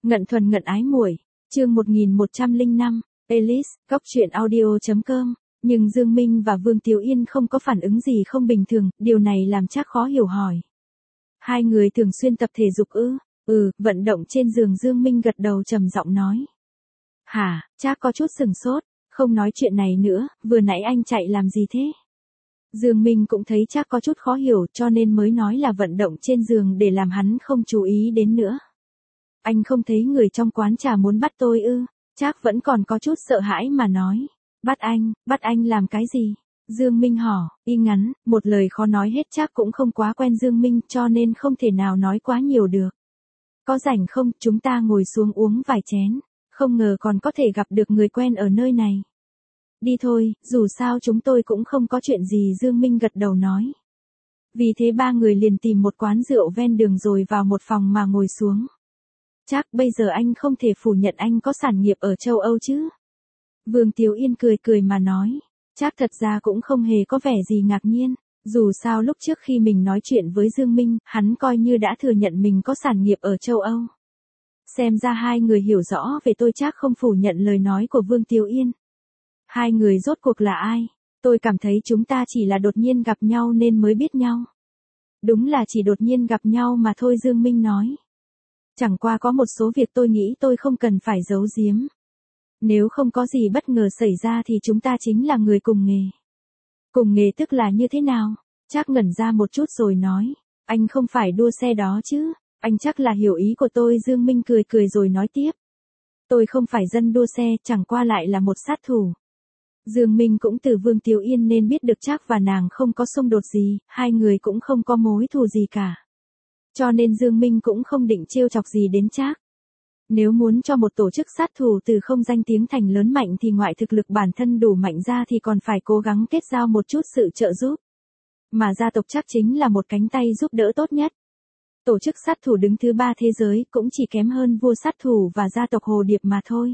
Ngận thuần ngận ái muội, chương 1105, Alice, góc truyện audio.com. Nhưng Dương Minh và Vương Tiếu Yên không có phản ứng gì không bình thường, điều này làm Trác khó hiểu hỏi. Hai người thường xuyên tập thể dục ư? Vận động trên giường. Dương Minh gật đầu trầm giọng nói. Hả? Trác có chút sừng sốt, không nói chuyện này nữa, vừa nãy anh chạy làm gì thế? Dương Minh cũng thấy Trác có chút khó hiểu cho nên mới nói là vận động trên giường để làm hắn không chú ý đến nữa. Anh không thấy người trong quán trà muốn bắt tôi ư? Trác vẫn còn có chút sợ hãi mà nói. Bắt anh làm cái gì? Dương Minh hỏi, y ngắn, một lời khó nói hết. Trác cũng không quá quen Dương Minh cho nên không thể nào nói quá nhiều được. Có rảnh không, chúng ta ngồi xuống uống vài chén, không ngờ còn có thể gặp được người quen ở nơi này. Đi thôi, dù sao chúng tôi cũng không có chuyện gì. Dương Minh gật đầu nói. Vì thế ba người liền tìm một quán rượu ven đường rồi vào một phòng mà ngồi xuống. Trác, bây giờ anh không thể phủ nhận anh có sản nghiệp ở châu Âu chứ? Vương Tiếu Yên cười mà nói. Trác thật ra cũng không hề có vẻ gì ngạc nhiên, dù sao lúc trước khi mình nói chuyện với Dương Minh, hắn coi như đã thừa nhận mình có sản nghiệp ở châu Âu. Xem ra hai người hiểu rõ về tôi. Trác không phủ nhận lời nói của Vương Tiếu Yên. Hai người rốt cuộc là ai? Tôi cảm thấy chúng ta chỉ là đột nhiên gặp nhau nên mới biết nhau. Đúng là chỉ đột nhiên gặp nhau mà thôi. Dương Minh nói. Chẳng qua có một số việc tôi nghĩ tôi không cần phải giấu giếm. Nếu không có gì bất ngờ xảy ra thì chúng ta chính là người cùng nghề. Cùng nghề tức là như thế nào? Trác ngẩn ra một chút rồi nói. Anh không phải đua xe đó chứ? Anh chắc là hiểu ý của tôi. Dương Minh cười rồi nói tiếp. Tôi không phải dân đua xe, chẳng qua lại là một sát thủ. Dương Minh cũng từ Vương Tiếu Yên nên biết được Trác và nàng không có xung đột gì, hai người cũng không có mối thù gì cả. Cho nên Dương Minh cũng không định trêu chọc gì đến Trác. Nếu muốn cho một tổ chức sát thủ từ không danh tiếng thành lớn mạnh thì ngoại thực lực bản thân đủ mạnh ra thì còn phải cố gắng kết giao một chút sự trợ giúp. Mà gia tộc Trác chính là một cánh tay giúp đỡ tốt nhất. Tổ chức sát thủ đứng thứ 3 thế giới cũng chỉ kém hơn vua sát thủ và gia tộc Hồ Điệp mà thôi.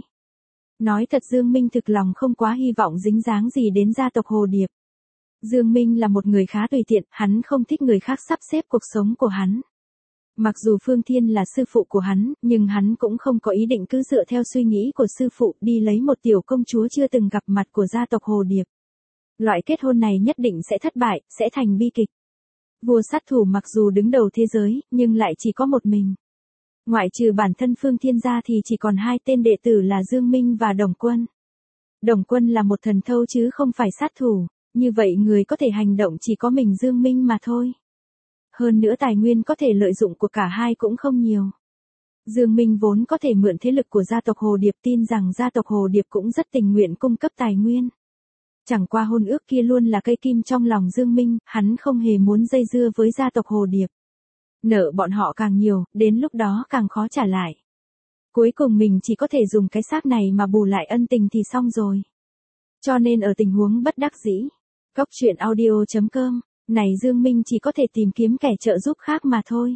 Nói thật Dương Minh thực lòng không quá hy vọng dính dáng gì đến gia tộc Hồ Điệp. Dương Minh là một người khá tùy tiện, hắn không thích người khác sắp xếp cuộc sống của hắn. Mặc dù Phương Thiên là sư phụ của hắn, nhưng hắn cũng không có ý định cứ dựa theo suy nghĩ của sư phụ đi lấy một tiểu công chúa chưa từng gặp mặt của gia tộc Hồ Điệp. Loại kết hôn này nhất định sẽ thất bại, sẽ thành bi kịch. Vua sát thủ mặc dù đứng đầu thế giới, nhưng lại chỉ có một mình. Ngoại trừ bản thân Phương Thiên ra thì chỉ còn hai tên đệ tử là Dương Minh và Đồng Quân. Đồng Quân là một thần thâu chứ không phải sát thủ, như vậy người có thể hành động chỉ có mình Dương Minh mà thôi. Hơn nữa tài nguyên có thể lợi dụng của cả hai cũng không nhiều. Dương Minh vốn có thể mượn thế lực của gia tộc Hồ Điệp, tin rằng gia tộc Hồ Điệp cũng rất tình nguyện cung cấp tài nguyên. Chẳng qua hôn ước kia luôn là cây kim trong lòng Dương Minh, hắn không hề muốn dây dưa với gia tộc Hồ Điệp. Nợ bọn họ càng nhiều, đến lúc đó càng khó trả lại. Cuối cùng mình chỉ có thể dùng cái xác này mà bù lại ân tình thì xong rồi. Cho nên ở tình huống bất đắc dĩ, góc truyện audio.com, này Dương Minh chỉ có thể tìm kiếm kẻ trợ giúp khác mà thôi.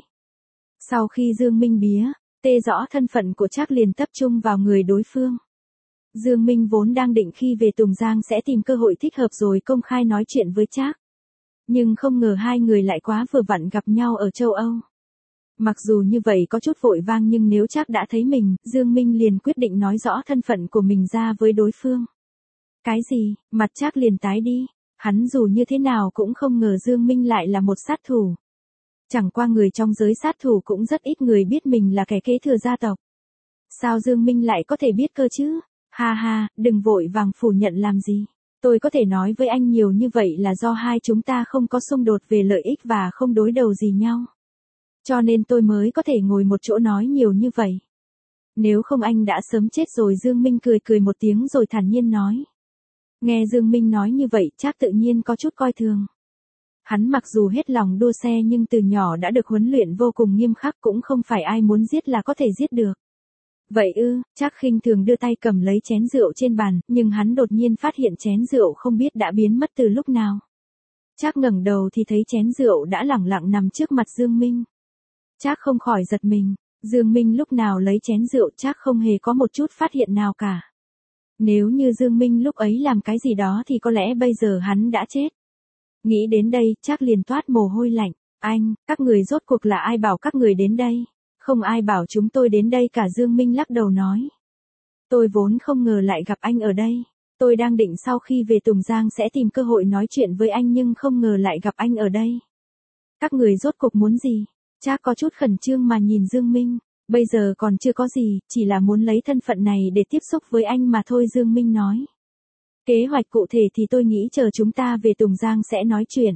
Sau khi Dương Minh bía, tê rõ thân phận của Trác liền tập trung vào người đối phương. Dương Minh vốn đang định khi về Tùng Giang sẽ tìm cơ hội thích hợp rồi công khai nói chuyện với Trác. Nhưng không ngờ hai người lại quá vừa vặn gặp nhau ở châu Âu. Mặc dù như vậy có chút vội vang nhưng nếu Trác đã thấy mình, Dương Minh liền quyết định nói rõ thân phận của mình ra với đối phương. Cái gì? Mặt Trác liền tái đi. Hắn dù như thế nào cũng không ngờ Dương Minh lại là một sát thủ. Chẳng qua người trong giới sát thủ cũng rất ít người biết mình là kẻ kế thừa gia tộc. Sao Dương Minh lại có thể biết cơ chứ? Ha ha, đừng vội vàng phủ nhận làm gì. Tôi có thể nói với anh nhiều như vậy là do hai chúng ta không có xung đột về lợi ích và không đối đầu gì nhau. Cho nên tôi mới có thể ngồi một chỗ nói nhiều như vậy. Nếu không anh đã sớm chết rồi. Dương Minh cười một tiếng rồi thản nhiên nói. Nghe Dương Minh nói như vậy Trác tự nhiên có chút coi thường. Hắn mặc dù hết lòng đua xe nhưng từ nhỏ đã được huấn luyện vô cùng nghiêm khắc, cũng không phải ai muốn giết là có thể giết được. Vậy ư? Trác khinh thường đưa tay cầm lấy chén rượu trên bàn, nhưng hắn đột nhiên phát hiện chén rượu không biết đã biến mất từ lúc nào. Trác ngẩng đầu thì thấy chén rượu đã lẳng lặng nằm trước mặt Dương Minh. Trác không khỏi giật mình, Dương Minh lúc nào lấy chén rượu Trác không hề có một chút phát hiện nào cả. Nếu như Dương Minh lúc ấy làm cái gì đó thì có lẽ bây giờ hắn đã chết. Nghĩ đến đây Trác liền toát mồ hôi lạnh. Anh, các người rốt cuộc là ai bảo các người đến đây? Không ai bảo chúng tôi đến đây cả, Dương Minh lắc đầu nói. Tôi vốn không ngờ lại gặp anh ở đây. Tôi đang định sau khi về Tùng Giang sẽ tìm cơ hội nói chuyện với anh nhưng không ngờ lại gặp anh ở đây. Các người rốt cuộc muốn gì? Trác có chút khẩn trương mà nhìn Dương Minh. Bây giờ còn chưa có gì, chỉ là muốn lấy thân phận này để tiếp xúc với anh mà thôi, Dương Minh nói. Kế hoạch cụ thể thì tôi nghĩ chờ chúng ta về Tùng Giang sẽ nói chuyện.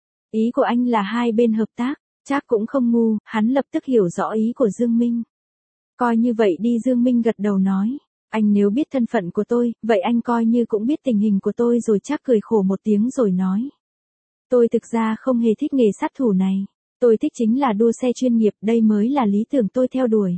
Ý của anh là hai bên hợp tác. Trác cũng không ngu, hắn lập tức hiểu rõ ý của Dương Minh. Coi như vậy đi, Dương Minh gật đầu nói. Anh nếu biết thân phận của tôi, vậy anh coi như cũng biết tình hình của tôi rồi. Trác cười khổ một tiếng rồi nói. Tôi thực ra không hề thích nghề sát thủ này. Tôi thích chính là đua xe chuyên nghiệp, đây mới là lý tưởng tôi theo đuổi.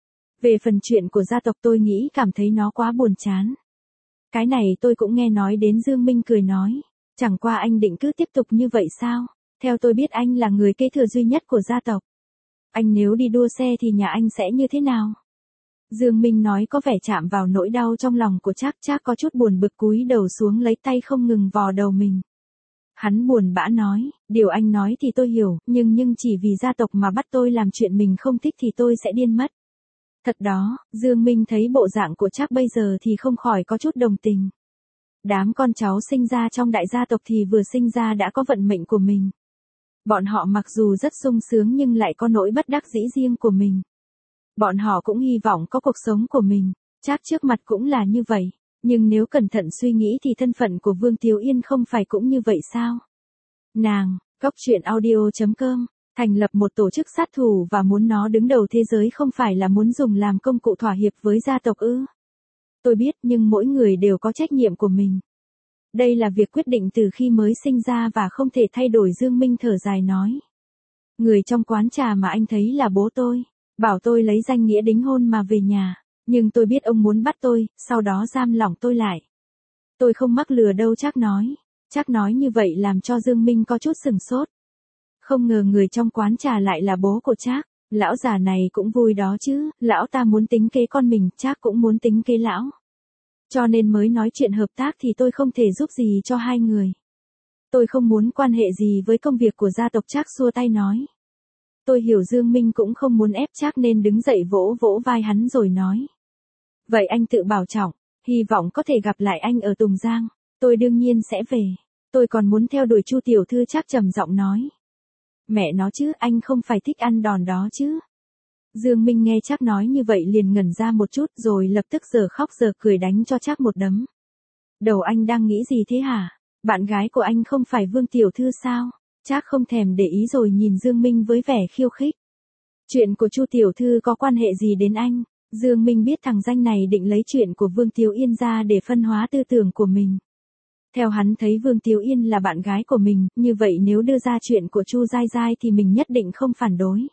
Về phần chuyện của gia tộc tôi nghĩ cảm thấy nó quá buồn chán. Cái này tôi cũng nghe nói đến, Dương Minh cười nói. Chẳng qua anh định cứ tiếp tục như vậy sao? Theo tôi biết anh là người kế thừa duy nhất của gia tộc. Anh nếu đi đua xe thì nhà anh sẽ như thế nào? Dương Minh nói có vẻ chạm vào nỗi đau trong lòng của Trác. Trác có chút buồn bực cúi đầu xuống lấy tay không ngừng vò đầu mình. Hắn buồn bã nói, điều anh nói thì tôi hiểu, nhưng chỉ vì gia tộc mà bắt tôi làm chuyện mình không thích thì tôi sẽ điên mất. Thật đó, Dương Minh thấy bộ dạng của Trác bây giờ thì không khỏi có chút đồng tình. Đám con cháu sinh ra trong đại gia tộc thì vừa sinh ra đã có vận mệnh của mình. Bọn họ mặc dù rất sung sướng nhưng lại có nỗi bất đắc dĩ riêng của mình. Bọn họ cũng hy vọng có cuộc sống của mình. Trác trước mặt cũng là như vậy. Nhưng nếu cẩn thận suy nghĩ thì thân phận của Vương Tiếu Yên không phải cũng như vậy sao? Nàng, goctruyện.audio.com, thành lập một tổ chức sát thủ và muốn nó đứng đầu thế giới không phải là muốn dùng làm công cụ thỏa hiệp với gia tộc ư? Tôi biết nhưng mỗi người đều có trách nhiệm của mình. Đây là việc quyết định từ khi mới sinh ra và không thể thay đổi, Dương Minh thở dài nói. Người trong quán trà mà anh thấy là bố tôi, bảo tôi lấy danh nghĩa đính hôn mà về nhà. Nhưng tôi biết ông muốn bắt tôi, sau đó giam lỏng tôi lại. Tôi không mắc lừa đâu, Trác nói. Trác nói như vậy làm cho Dương Minh có chút sửng sốt. Không ngờ người trong quán trà lại là bố của Trác. Lão già này cũng vui đó chứ, lão ta muốn tính kế con mình, Trác cũng muốn tính kế lão. Cho nên mới nói chuyện hợp tác thì tôi không thể giúp gì cho hai người. Tôi không muốn quan hệ gì với công việc của gia tộc, Trác xua tay nói. Tôi hiểu Dương Minh cũng không muốn ép Trác nên đứng dậy vỗ vỗ vai hắn rồi nói. Vậy anh tự bảo trọng, hy vọng có thể gặp lại anh ở Tùng Giang, tôi đương nhiên sẽ về. Tôi còn muốn theo đuổi Chu tiểu thư, Trác trầm giọng nói. Mẹ nó chứ, anh không phải thích ăn đòn đó chứ. Dương Minh nghe Trác nói như vậy liền ngẩn ra một chút rồi lập tức giờ khóc giờ cười đánh cho Trác một đấm. Đầu anh đang nghĩ gì thế hả? Bạn gái của anh không phải Vương tiểu thư sao? Trác không thèm để ý rồi nhìn Dương Minh với vẻ khiêu khích. Chuyện của Chu tiểu thư có quan hệ gì đến anh? Dương Minh biết thằng danh này định lấy chuyện của Vương Tiếu Yên ra để phân hóa tư tưởng của mình. Theo hắn thấy Vương Tiếu Yên là bạn gái của mình, như vậy nếu đưa ra chuyện của Chu Giai Giai thì mình nhất định không phản đối.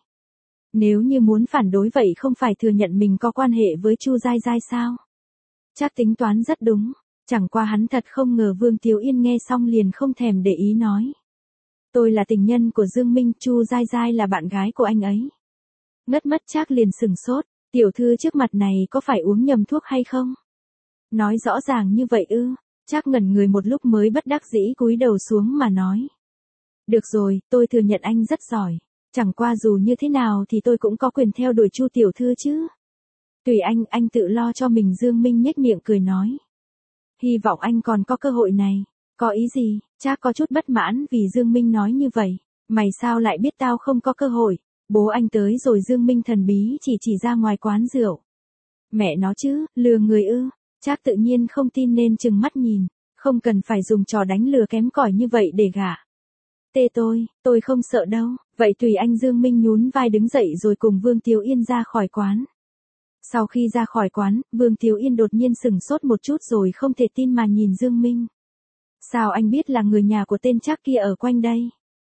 Nếu như muốn phản đối vậy không phải thừa nhận mình có quan hệ với Chu Giai Giai sao? Trác tính toán rất đúng, chẳng qua hắn thật không ngờ Vương Tiếu Yên nghe xong liền không thèm để ý nói. Tôi là tình nhân của Dương Minh, Chu Giai Giai là bạn gái của anh ấy. Ngất mất, Trác liền sừng sốt. Tiểu thư trước mặt này có phải uống nhầm thuốc hay không? Nói rõ ràng như vậy ư? Trác ngẩn người một lúc mới bất đắc dĩ cúi đầu xuống mà nói. Được rồi, tôi thừa nhận anh rất giỏi. Chẳng qua dù như thế nào thì tôi cũng có quyền theo đuổi Chu tiểu thư chứ. Tùy anh tự lo cho mình, Dương Minh nhếch miệng cười nói. Hy vọng anh còn có cơ hội này. Có ý gì? Trác có chút bất mãn vì Dương Minh nói như vậy. Mày sao lại biết tao không có cơ hội? Bố anh tới rồi, Dương Minh thần bí chỉ ra ngoài quán rượu. Mẹ nó chứ, lừa người ư? Trác tự nhiên không tin nên trừng mắt nhìn. Không cần phải dùng trò đánh lừa kém cỏi như vậy để gả. Tê tôi không sợ đâu. Vậy tùy anh, Dương Minh nhún vai đứng dậy rồi cùng Vương Tiếu Yên ra khỏi quán. Sau khi ra khỏi quán, Vương Tiếu Yên đột nhiên sừng sốt một chút rồi không thể tin mà nhìn Dương Minh. Sao anh biết là người nhà của tên Trác kia ở quanh đây?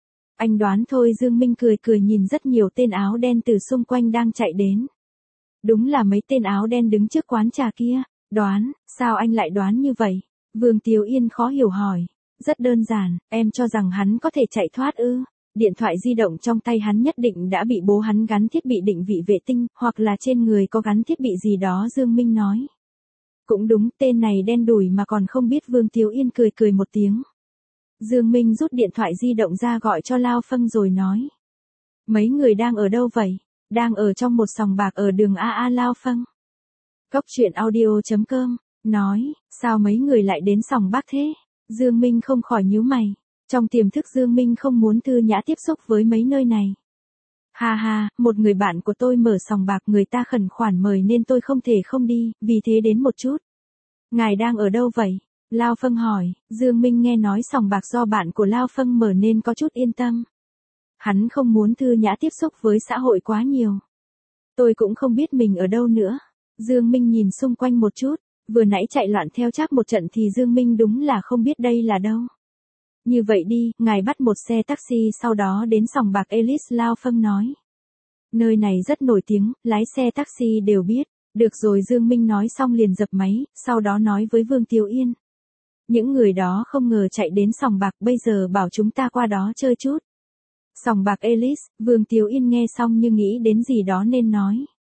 Anh đoán thôi, Dương Minh cười nhìn rất nhiều tên áo đen từ xung quanh đang chạy đến. Đúng là mấy tên áo đen đứng trước quán trà kia. Đoán, sao anh lại đoán như vậy? Vương Tiếu Yên khó hiểu hỏi. Rất đơn giản, em cho rằng hắn có thể chạy thoát ư? Điện thoại di động trong tay hắn nhất định đã bị bố hắn gắn thiết bị định vị vệ tinh, hoặc là trên người có gắn thiết bị gì đó, Dương Minh nói. Cũng đúng, tên này đen đủi mà còn không biết. Vương Tiếu Yên cười một tiếng. Dương Minh rút điện thoại di động ra gọi cho Lao Phâng rồi nói. Mấy người đang ở đâu vậy? đang ở trong một sòng bạc ở đường AA Lao Phâng. Cốc truyện audio.com, nói, sao mấy người lại đến sòng bạc thế? Dương Minh không khỏi nhíu mày. Trong tiềm thức Dương Minh không muốn Thư Nhã tiếp xúc với mấy nơi này. Ha ha, một người bạn của tôi mở sòng bạc, người ta khẩn khoản mời nên tôi không thể không đi, vì thế đến một chút. Ngài đang ở đâu vậy? Lao Phâng hỏi. Dương Minh nghe nói sòng bạc do bạn của Lao Phâng mở nên có chút yên tâm. Hắn không muốn Thư Nhã tiếp xúc với xã hội quá nhiều. Tôi cũng không biết mình ở đâu nữa. Dương Minh nhìn xung quanh một chút, vừa nãy chạy loạn theo Trác một trận thì Dương Minh đúng là không biết đây là đâu. Như vậy đi, ngài bắt một xe taxi sau đó đến sòng bạc Ellis, Lao Phâng nói. Nơi này rất nổi tiếng, lái xe taxi đều biết. Được rồi, Dương Minh nói xong liền dập máy, sau đó nói với Vương Tiếu Yên. Những người đó không ngờ chạy đến sòng bạc, bây giờ bảo chúng ta qua đó chơi chút. Sòng bạc Ellis, Vương Tiếu Yên nghe xong như nghĩ đến gì đó nên nói.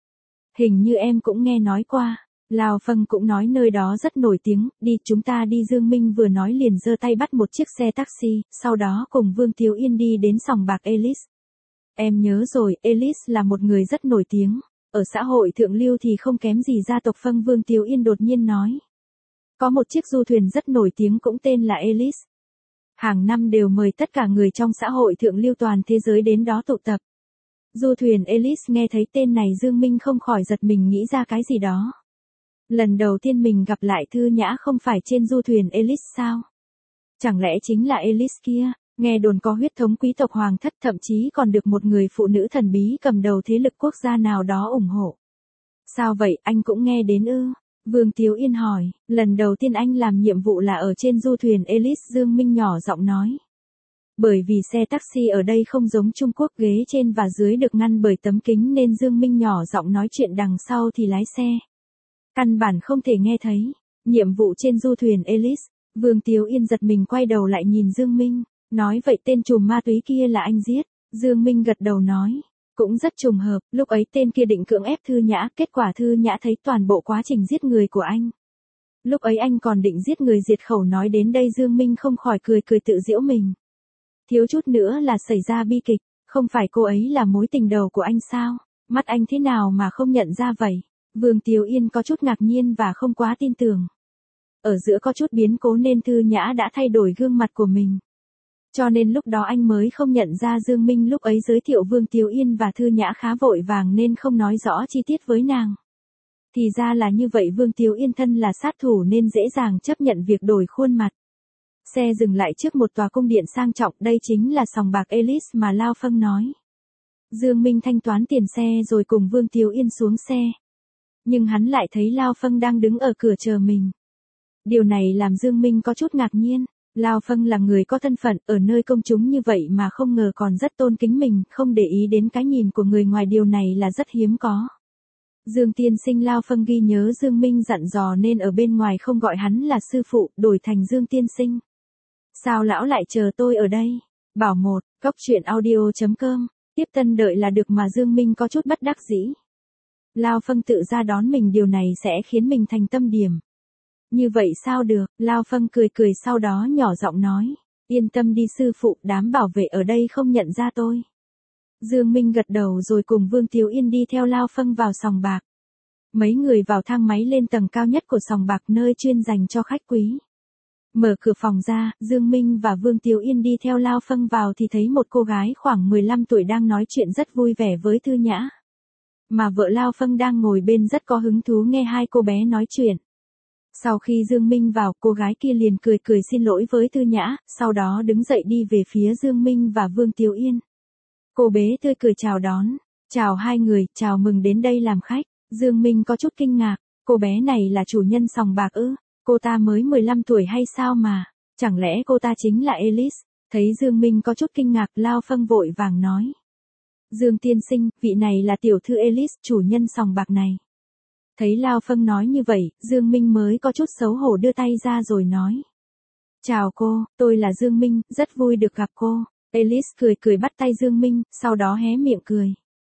Hình như em cũng nghe nói qua. Lao Phâng cũng nói nơi đó rất nổi tiếng, đi chúng ta đi. Dương Minh vừa nói liền giơ tay bắt một chiếc xe taxi, sau đó cùng Vương Tiếu Yên đi đến sòng bạc Ellis. Em nhớ rồi, Ellis là một người rất nổi tiếng, ở xã hội thượng lưu thì không kém gì gia tộc Phâng. Vương Tiếu Yên đột nhiên nói. Có một chiếc du thuyền rất nổi tiếng cũng tên là Ellis. Hàng năm đều mời tất cả người trong xã hội thượng lưu toàn thế giới đến đó tụ tập. Du thuyền Ellis, nghe thấy tên này Dương Minh không khỏi giật mình, nghĩ ra cái gì đó. Lần đầu tiên mình gặp lại Thư Nhã không phải trên du thuyền Ellis sao? Chẳng lẽ chính là Ellis kia? Nghe đồn có huyết thống quý tộc hoàng thất, thậm chí còn được một người phụ nữ thần bí cầm đầu thế lực quốc gia nào đó ủng hộ. Sao vậy, anh cũng nghe đến ư? Vương Tiếu Yên hỏi. Lần đầu tiên anh làm nhiệm vụ là ở trên du thuyền Ellis, Dương Minh nhỏ giọng nói. Bởi vì xe taxi ở đây không giống Trung Quốc, ghế trên và dưới được ngăn bởi tấm kính nên Dương Minh nhỏ giọng nói chuyện, đằng sau thì lái xe. Căn bản không thể nghe thấy. Nhiệm vụ trên du thuyền Ellis. Vương Tiếu Yên giật mình quay đầu lại nhìn Dương Minh. Nói vậy tên trùm ma túy kia là anh giết. Dương Minh gật đầu nói. Cũng rất trùng hợp, lúc ấy tên kia định cưỡng ép Thư Nhã, kết quả Thư Nhã thấy toàn bộ quá trình giết người của anh. Lúc ấy anh còn định giết người diệt khẩu. Nói đến đây Dương Minh không khỏi cười tự giễu mình. Thiếu chút nữa là xảy ra bi kịch, không phải cô ấy là mối tình đầu của anh sao? Mắt anh thế nào mà không nhận ra vậy? Vương Tiếu Yên có chút ngạc nhiên và không quá tin tưởng. Ở giữa có chút biến cố nên Thư Nhã đã thay đổi gương mặt của mình. Cho nên lúc đó anh mới không nhận ra. Dương Minh lúc ấy giới thiệu Vương Tiếu Yên và Thư Nhã khá vội vàng nên không nói rõ chi tiết với nàng. Thì ra là như vậy, Vương Tiếu Yên thân là sát thủ nên dễ dàng chấp nhận việc đổi khuôn mặt. Xe dừng lại trước một tòa cung điện sang trọng, đây chính là sòng bạc Ellis mà Lao Phâng nói. Dương Minh thanh toán tiền xe rồi cùng Vương Tiếu Yên xuống xe. Nhưng hắn lại thấy Lao Phâng đang đứng ở cửa chờ mình. Điều này làm Dương Minh có chút ngạc nhiên. Lao Phâng là người có thân phận ở nơi công chúng như vậy mà không ngờ còn rất tôn kính mình, không để ý đến cái nhìn của người ngoài, điều này là rất hiếm có. Dương tiên sinh, Lao Phâng ghi nhớ Dương Minh dặn dò nên ở bên ngoài không gọi hắn là sư phụ, đổi thành Dương tiên sinh. Sao lão lại chờ tôi ở đây? Bảo một, cốc truyện audio.com, tiếp tân đợi là được mà. Dương Minh có chút bất đắc dĩ. Lao Phâng tự ra đón mình, điều này sẽ khiến mình thành tâm điểm. Như vậy sao được? Lao Phâng cười sau đó nhỏ giọng nói. Yên tâm đi sư phụ, đám bảo vệ ở đây không nhận ra tôi. Dương Minh gật đầu rồi cùng Vương Tiếu Yên đi theo Lao Phâng vào sòng bạc. Mấy người vào thang máy lên tầng cao nhất của sòng bạc, nơi chuyên dành cho khách quý. Mở cửa phòng ra, Dương Minh và Vương Tiếu Yên đi theo Lao Phâng vào thì thấy một cô gái khoảng 15 tuổi đang nói chuyện rất vui vẻ với Thư Nhã. Mà vợ Lao Phâng đang ngồi bên rất có hứng thú nghe hai cô bé nói chuyện. Sau khi Dương Minh vào, cô gái kia liền cười xin lỗi với Thư Nhã, sau đó đứng dậy đi về phía Dương Minh và Vương Tiếu Yên. Cô bé tươi cười chào đón. Chào hai người, chào mừng đến đây làm khách. Dương Minh có chút kinh ngạc, cô bé này là chủ nhân sòng bạc ư? Cô ta mới 15 tuổi hay sao mà? Chẳng lẽ cô ta chính là Ellis? Thấy Dương Minh có chút kinh ngạc, Lao Phâng vội vàng nói. Dương tiên sinh, vị này là tiểu thư Ellis, chủ nhân sòng bạc này. Thấy Lao Phâng nói như vậy, Dương Minh mới có chút xấu hổ đưa tay ra rồi nói. Chào cô, tôi là Dương Minh, rất vui được gặp cô. Ellis cười bắt tay Dương Minh, sau đó hé miệng cười.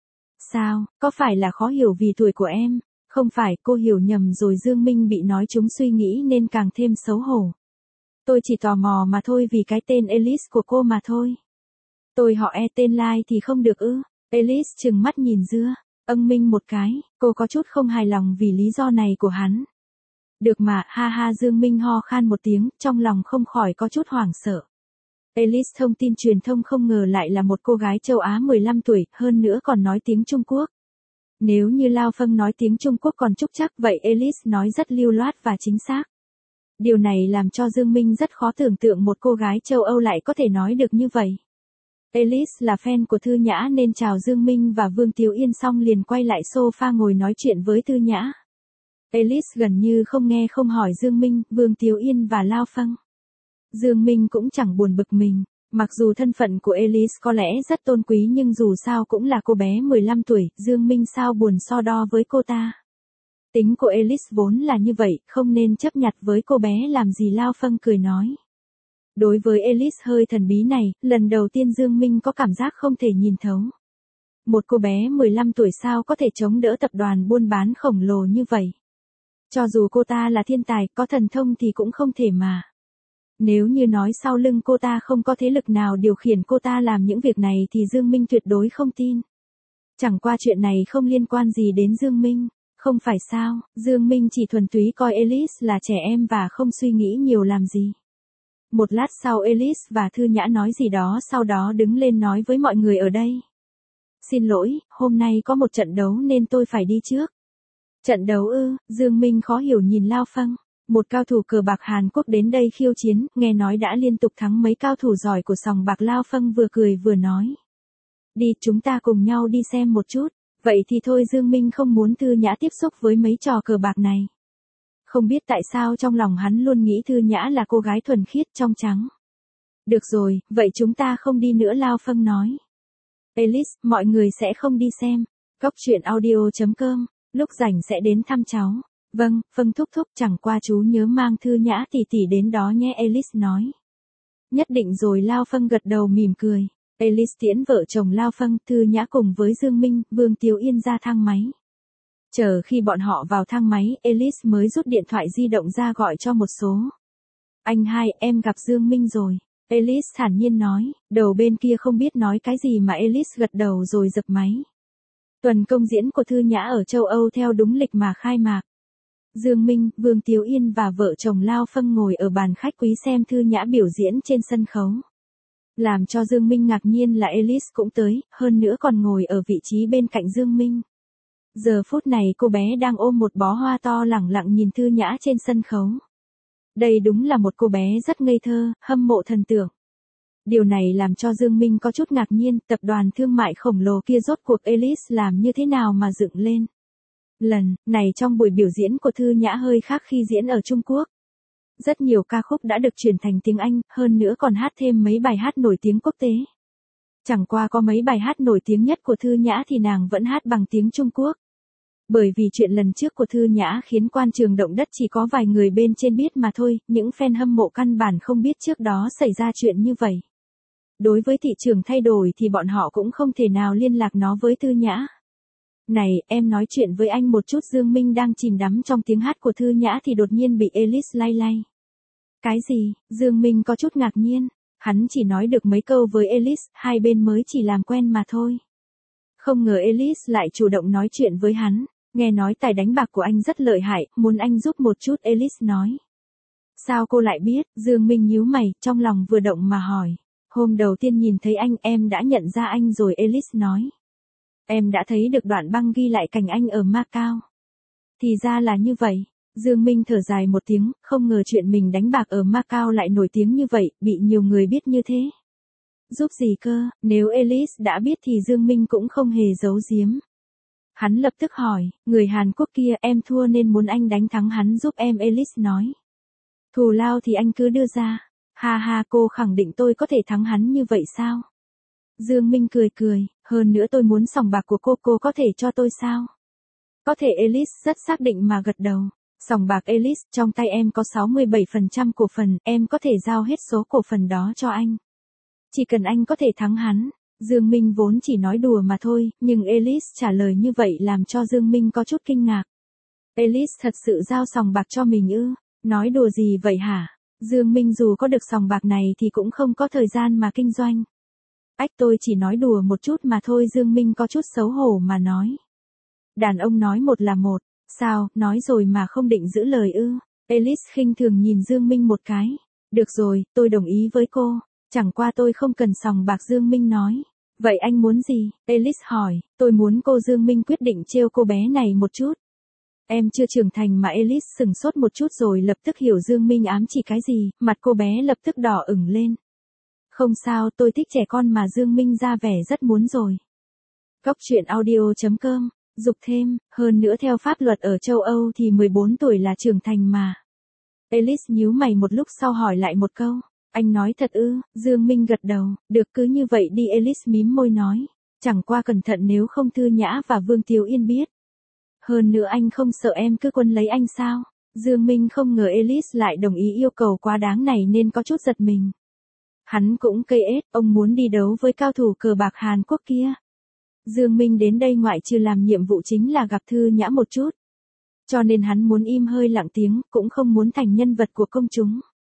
Sao, có phải là khó hiểu vì tuổi của em? Không phải, cô hiểu nhầm rồi. Dương Minh bị nói trúng suy nghĩ nên càng thêm xấu hổ. Tôi chỉ tò mò mà thôi, vì cái tên Ellis của cô mà thôi. Tôi họ E tên Lai thì không được ư? Elise trừng mắt nhìn dưa, minh một cái, cô có chút không hài lòng vì lý do này của hắn. Được mà, ha ha, Dương Minh ho khan một tiếng, trong lòng không khỏi có chút hoảng sợ. Elise thông tin truyền thông không ngờ lại là một cô gái châu Á 15 tuổi, hơn nữa còn nói tiếng Trung Quốc. Nếu như Lao Phâng nói tiếng Trung Quốc còn trúc chắc, vậy Elise nói rất lưu loát và chính xác. Điều này làm cho Dương Minh rất khó tưởng tượng một cô gái châu Âu lại có thể nói được như vậy. Elise là fan của Thư Nhã nên chào Dương Minh và Vương Tiếu Yên xong liền quay lại sofa ngồi nói chuyện với Thư Nhã. Elise gần như không nghe không hỏi Dương Minh, Vương Tiếu Yên và Lao Phâng. Dương Minh cũng chẳng buồn bực mình, mặc dù thân phận của Elise có lẽ rất tôn quý nhưng dù sao cũng là cô bé 15 tuổi, Dương Minh sao buồn so đo với cô ta. Tính của Elise vốn là như vậy, không nên chấp nhặt với cô bé làm gì, Lao Phâng cười nói. Đối với Elise hơi thần bí này, lần đầu tiên Dương Minh có cảm giác không thể nhìn thấu. Một cô bé 15 tuổi sao có thể chống đỡ tập đoàn buôn bán khổng lồ như vậy. Cho dù cô ta là thiên tài, có thần thông thì cũng không thể mà. Nếu như nói sau lưng cô ta không có thế lực nào điều khiển cô ta làm những việc này thì Dương Minh tuyệt đối không tin. Chẳng qua chuyện này không liên quan gì đến Dương Minh, không phải sao, Dương Minh chỉ thuần túy coi Elise là trẻ em và không suy nghĩ nhiều làm gì. Một lát sau Elise và Thư Nhã nói gì đó sau đó đứng lên nói với mọi người ở đây. Xin lỗi, hôm nay có một trận đấu nên tôi phải đi trước. Trận đấu ư? Dương Minh khó hiểu nhìn Lao Phâng. Một cao thủ cờ bạc Hàn Quốc đến đây khiêu chiến, nghe nói đã liên tục thắng mấy cao thủ giỏi của sòng bạc. Lao Phâng vừa cười vừa nói. Đi, chúng ta cùng nhau đi xem một chút. Vậy thì thôi, Dương Minh không muốn Thư Nhã tiếp xúc với mấy trò cờ bạc này. Không biết tại sao trong lòng hắn luôn nghĩ Thư Nhã là cô gái thuần khiết trong trắng. Được rồi, vậy chúng ta không đi nữa, Lao Phâng nói. Elise, mọi người sẽ không đi xem. Cóc truyện audio.com, lúc rảnh sẽ đến thăm cháu. Vâng, thúc thúc, chẳng qua chú nhớ mang Thư Nhã tỷ tỷ đến đó nhé, Elise nói. Nhất định rồi, Lao Phâng gật đầu mỉm cười. Elise tiễn vợ chồng Lao Phâng, Thư Nhã cùng với Dương Minh, Vương Tiếu Yên ra thang máy. Chờ khi bọn họ vào thang máy, Elise mới rút điện thoại di động ra gọi cho một số. Anh hai, em gặp Dương Minh rồi. Elise thản nhiên nói, đầu bên kia không biết nói cái gì mà Elise gật đầu rồi dập máy. Tuần công diễn của Thư Nhã ở châu Âu theo đúng lịch mà khai mạc. Dương Minh, Vương Tiếu Yên và vợ chồng Lao Phâng ngồi ở bàn khách quý xem Thư Nhã biểu diễn trên sân khấu. Làm cho Dương Minh ngạc nhiên là Elise cũng tới, hơn nữa còn ngồi ở vị trí bên cạnh Dương Minh. Giờ phút này cô bé đang ôm một bó hoa to lẳng lặng nhìn Thư Nhã trên sân khấu. Đây đúng là một cô bé rất ngây thơ, hâm mộ thần tượng. Điều này làm cho Dương Minh có chút ngạc nhiên, tập đoàn thương mại khổng lồ kia rốt cuộc Elise làm như thế nào mà dựng lên. Lần này trong buổi biểu diễn của Thư Nhã hơi khác khi diễn ở Trung Quốc. Rất nhiều ca khúc đã được chuyển thành tiếng Anh, hơn nữa còn hát thêm mấy bài hát nổi tiếng quốc tế. Chẳng qua có mấy bài hát nổi tiếng nhất của Thư Nhã thì nàng vẫn hát bằng tiếng Trung Quốc. Bởi vì chuyện lần trước của Thư Nhã khiến quan trường động đất chỉ có vài người bên trên biết mà thôi, những fan hâm mộ căn bản không biết trước đó xảy ra chuyện như vậy. Đối với thị trường thay đổi thì bọn họ cũng không thể nào liên lạc nó với Thư Nhã. Này, em nói chuyện với anh một chút. Dương Minh đang chìm đắm trong tiếng hát của Thư Nhã thì đột nhiên bị Elise lay lay. Cái gì? Dương Minh có chút ngạc nhiên. Hắn chỉ nói được mấy câu với Elise, hai bên mới chỉ làm quen mà thôi. Không ngờ Elise lại chủ động nói chuyện với hắn. Nghe nói tài đánh bạc của anh rất lợi hại, muốn anh giúp một chút, Elise nói. Sao cô lại biết? Dương Minh nhíu mày, trong lòng vừa động mà hỏi. Hôm đầu tiên nhìn thấy anh, em đã nhận ra anh rồi, Elise nói. Em đã thấy được đoạn băng ghi lại cảnh anh ở Macau. Thì ra là như vậy. Dương Minh thở dài một tiếng, không ngờ chuyện mình đánh bạc ở Macau lại nổi tiếng như vậy, bị nhiều người biết như thế. Giúp gì cơ? Nếu Elise đã biết thì Dương Minh cũng không hề giấu giếm. Hắn lập tức hỏi, người Hàn Quốc kia, em thua nên muốn anh đánh thắng hắn giúp em, Elise nói. Thù lao thì anh cứ đưa ra. Ha ha, cô khẳng định tôi có thể thắng hắn như vậy sao? Dương Minh cười cười, hơn nữa tôi muốn sòng bạc của cô có thể cho tôi sao? Có thể, Elise rất xác định mà gật đầu. Sòng bạc Elise, trong tay em có 67% cổ phần, em có thể giao hết số cổ phần đó cho anh. Chỉ cần anh có thể thắng hắn. Dương Minh vốn chỉ nói đùa mà thôi, nhưng Elise trả lời như vậy làm cho Dương Minh có chút kinh ngạc. Elise thật sự giao sòng bạc cho mình ư? Nói đùa gì vậy hả? Dương Minh dù có được sòng bạc này thì cũng không có thời gian mà kinh doanh. Ách tôi chỉ nói đùa một chút mà thôi, Dương Minh có chút xấu hổ mà nói. Đàn ông nói một là một, sao, nói rồi mà không định giữ lời ư? Elise khinh thường nhìn Dương Minh một cái. Được rồi, tôi đồng ý với cô, chẳng qua tôi không cần sòng bạc, Dương Minh nói. Vậy anh muốn gì? Elise hỏi, tôi muốn cô. Dương Minh quyết định trêu cô bé này một chút. Em chưa trưởng thành mà. Elise sừng sốt một chút rồi lập tức hiểu Dương Minh ám chỉ cái gì, mặt cô bé lập tức đỏ ửng lên. Không sao, tôi thích trẻ con mà. Dương Minh ra vẻ rất muốn rồi. Cóc truyện audio.com, dục thêm, hơn nữa theo pháp luật ở châu Âu thì 14 tuổi là trưởng thành mà. Elise nhíu mày một lúc sau hỏi lại một câu. Anh nói thật ư? Dương Minh gật đầu, được cứ như vậy đi. Elise mím môi nói. Chẳng qua cẩn thận nếu không Thư Nhã và Vương Tiếu Yên biết. Hơn nữa anh không sợ em cứ quân lấy anh sao? Dương Minh không ngờ Elise lại đồng ý yêu cầu quá đáng này nên có chút giật mình. Hắn cũng cây ết, ông muốn đi đấu với cao thủ cờ bạc Hàn Quốc kia. Dương Minh đến đây ngoại trừ làm nhiệm vụ chính là gặp Thư Nhã một chút. Cho nên hắn muốn im hơi lặng tiếng, cũng không muốn thành nhân vật của công chúng.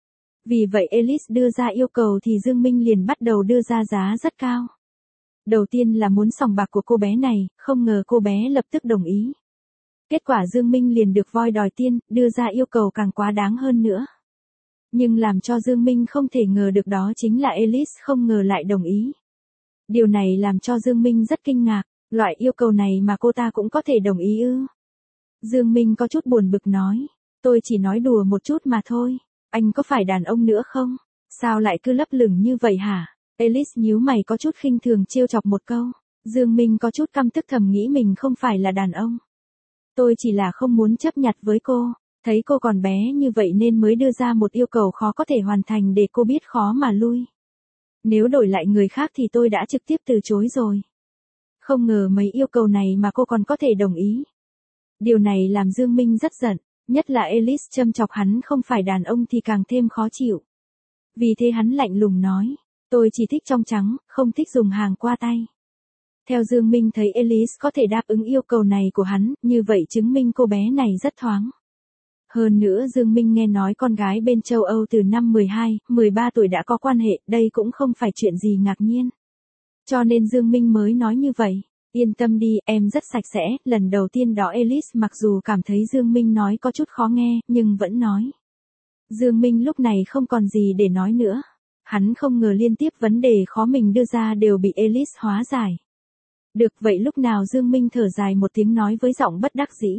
Vì vậy Elise đưa ra yêu cầu thì Dương Minh liền bắt đầu đưa ra giá rất cao. Đầu tiên là muốn sòng bạc của cô bé này, không ngờ cô bé lập tức đồng ý. Kết quả Dương Minh liền được voi đòi tiên, đưa ra yêu cầu càng quá đáng hơn nữa. Nhưng làm cho Dương Minh không thể ngờ được đó chính là Elise không ngờ lại đồng ý. Điều này làm cho Dương Minh rất kinh ngạc, loại yêu cầu này mà cô ta cũng có thể đồng ý ư? Dương Minh có chút buồn bực nói, tôi chỉ nói đùa một chút mà thôi, anh có phải đàn ông nữa không? Sao lại cứ lấp lửng như vậy hả? Elise nhíu mày có chút khinh thường trêu chọc một câu, Dương Minh có chút căm tức thầm nghĩ mình không phải là đàn ông. Tôi chỉ là không muốn chấp nhặt với cô, thấy cô còn bé như vậy nên mới đưa ra một yêu cầu khó có thể hoàn thành để cô biết khó mà lui. Nếu đổi lại người khác thì tôi đã trực tiếp từ chối rồi. Không ngờ mấy yêu cầu này mà cô còn có thể đồng ý. Điều này làm Dương Minh rất giận, nhất là Elise châm chọc hắn không phải đàn ông thì càng thêm khó chịu. Vì thế hắn lạnh lùng nói, tôi chỉ thích trong trắng, không thích dùng hàng qua tay. Theo Dương Minh thấy Elise có thể đáp ứng yêu cầu này của hắn, như vậy chứng minh cô bé này rất thoáng. Hơn nữa Dương Minh nghe nói con gái bên châu Âu từ năm 12, 13 tuổi đã có quan hệ, đây cũng không phải chuyện gì ngạc nhiên. Cho nên Dương Minh mới nói như vậy, yên tâm đi, em rất sạch sẽ. Lần đầu tiên đó Elise mặc dù cảm thấy Dương Minh nói có chút khó nghe, nhưng vẫn nói. Dương Minh lúc này không còn gì để nói nữa. Hắn không ngờ liên tiếp vấn đề khó mình đưa ra đều bị Elise hóa giải. Được vậy lúc nào Dương Minh thở dài một tiếng nói với giọng bất đắc dĩ.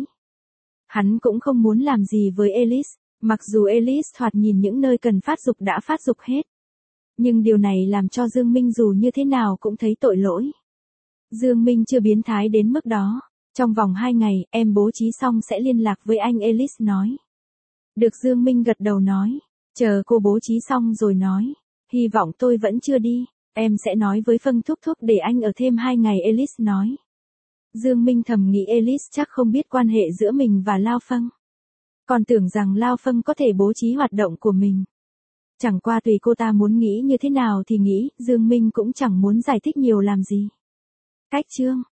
Hắn cũng không muốn làm gì với Elise, mặc dù Elise thoạt nhìn những nơi cần phát dục đã phát dục hết. Nhưng điều này làm cho Dương Minh dù như thế nào cũng thấy tội lỗi. Dương Minh chưa biến thái đến mức đó. Trong vòng 2 ngày, em bố trí xong sẽ liên lạc với anh, Elise nói. Được, Dương Minh gật đầu nói. Chờ cô bố trí xong rồi nói. Hy vọng tôi vẫn chưa đi. Em sẽ nói với Phân thúc thúc để anh ở thêm 2 ngày, Elise nói. Dương Minh thầm nghĩ Elise chắc không biết quan hệ giữa mình và Lao Phân. Còn tưởng rằng Lao Phân có thể bố trí hoạt động của mình. Chẳng qua tùy cô ta muốn nghĩ như thế nào thì nghĩ, Dương Minh cũng chẳng muốn giải thích nhiều làm gì. Cách chương